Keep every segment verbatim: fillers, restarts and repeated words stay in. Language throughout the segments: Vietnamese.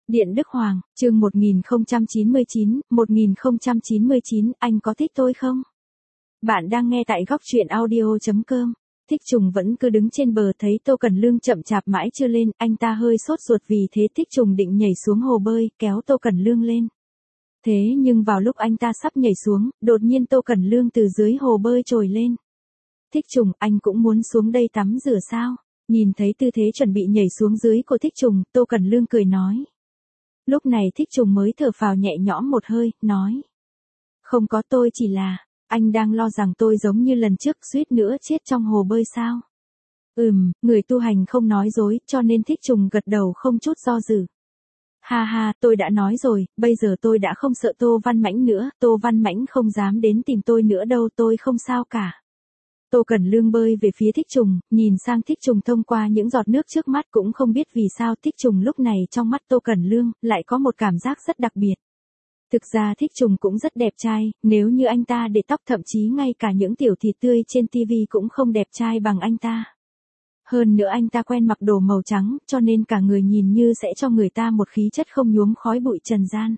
Điện Đức Hoàng, chương một nghìn không trăm chín mươi chín, một nghìn không trăm chín mươi chín, anh có thích tôi không? Bạn đang nghe tại góc truyện audio chấm com. Thích Trùng vẫn cứ đứng trên bờ, thấy Tô Cẩn Lương chậm chạp mãi chưa lên, anh ta hơi sốt ruột, vì thế Thích Trùng định nhảy xuống hồ bơi, kéo Tô Cẩn Lương lên. Thế nhưng vào lúc anh ta sắp nhảy xuống, đột nhiên Tô Cẩn Lương từ dưới hồ bơi trồi lên. Thích Trùng, anh cũng muốn xuống đây tắm rửa sao? Nhìn thấy tư thế chuẩn bị nhảy xuống dưới của Thích Trùng, Tô Cẩn Lương cười nói. Lúc này Thích Trùng mới thở phào nhẹ nhõm một hơi, nói. Không có, tôi chỉ là, anh đang lo rằng tôi giống như lần trước suýt nữa chết trong hồ bơi sao? Ừm, người tu hành không nói dối, cho nên Thích Trùng gật đầu không chút do dự. Ha ha, tôi đã nói rồi, bây giờ tôi đã không sợ Tô Văn Mãnh nữa, Tô Văn Mãnh không dám đến tìm tôi nữa đâu, tôi không sao cả. Tô Cẩn Lương bơi về phía Thích Trùng, nhìn sang Thích Trùng thông qua những giọt nước trước mắt, cũng không biết vì sao Thích Trùng lúc này trong mắt Tô Cẩn Lương lại có một cảm giác rất đặc biệt. Thực ra Thích Trùng cũng rất đẹp trai, nếu như anh ta để tóc, thậm chí ngay cả những tiểu thịt tươi trên tivi cũng không đẹp trai bằng anh ta. Hơn nữa anh ta quen mặc đồ màu trắng, cho nên cả người nhìn như sẽ cho người ta một khí chất không nhuốm khói bụi trần gian.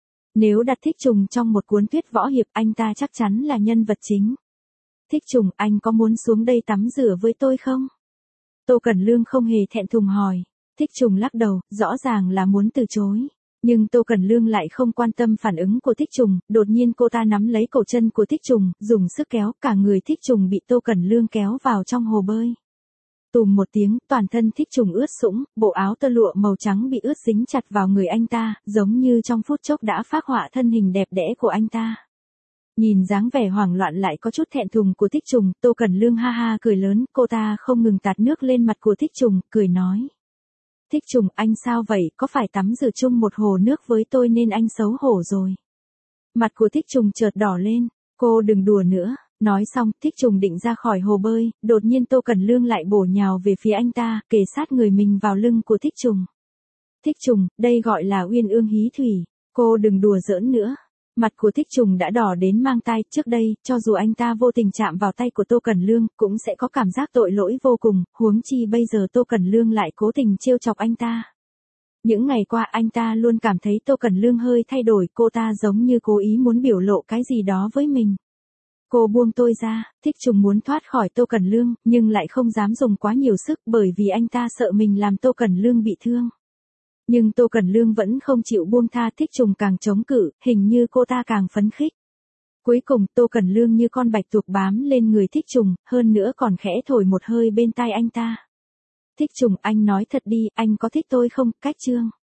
Nếu đặt Thích Trùng trong một cuốn thuyết võ hiệp, anh ta chắc chắn là nhân vật chính. Thích Trùng, anh có muốn xuống đây tắm rửa với tôi không? Tô Cẩn Lương không hề thẹn thùng hỏi. Thích Trùng lắc đầu, rõ ràng là muốn từ chối. Nhưng Tô Cẩn Lương lại không quan tâm phản ứng của Thích Trùng, đột nhiên cô ta nắm lấy cổ chân của Thích Trùng, dùng sức kéo, cả người Thích Trùng bị Tô Cẩn Lương kéo vào trong hồ bơi. Tùm một tiếng, toàn thân Thích Trùng ướt sũng, bộ áo tơ lụa màu trắng bị ướt dính chặt vào người anh ta, giống như trong phút chốc đã phác họa thân hình đẹp đẽ của anh ta. Nhìn dáng vẻ hoảng loạn lại có chút thẹn thùng của Thích Trùng, Tô Cẩn Lương ha ha cười lớn, cô ta không ngừng tạt nước lên mặt của Thích Trùng, cười nói. Thích Trùng, anh sao vậy, có phải tắm rửa chung một hồ nước với tôi nên anh xấu hổ rồi? Mặt của Thích Trùng chợt đỏ lên, cô đừng đùa nữa. Nói xong, Thích Trùng định ra khỏi hồ bơi, đột nhiên Tô Cẩn Lương lại bổ nhào về phía anh ta, kề sát người mình vào lưng của Thích Trùng. Thích Trùng, đây gọi là uyên ương hí thủy, cô đừng đùa giỡn nữa. Mặt của Thích Trùng đã đỏ đến mang tai, trước đây, cho dù anh ta vô tình chạm vào tay của Tô Cẩn Lương, cũng sẽ có cảm giác tội lỗi vô cùng, huống chi bây giờ Tô Cẩn Lương lại cố tình trêu chọc anh ta. Những ngày qua anh ta luôn cảm thấy Tô Cẩn Lương hơi thay đổi, cô ta giống như cố ý muốn biểu lộ cái gì đó với mình. Cô buông tôi ra. Thích Trùng muốn thoát khỏi Tô Cẩn Lương, nhưng lại không dám dùng quá nhiều sức bởi vì anh ta sợ mình làm Tô Cẩn Lương bị thương. Nhưng Tô Cẩn Lương vẫn không chịu buông tha, Thích Trùng càng chống cự, hình như cô ta càng phấn khích. Cuối cùng Tô Cẩn Lương như con bạch tuộc bám lên người Thích Trùng, hơn nữa còn khẽ thổi một hơi bên tai anh ta. Thích Trùng, anh nói thật đi, anh có thích tôi không? Cách chương.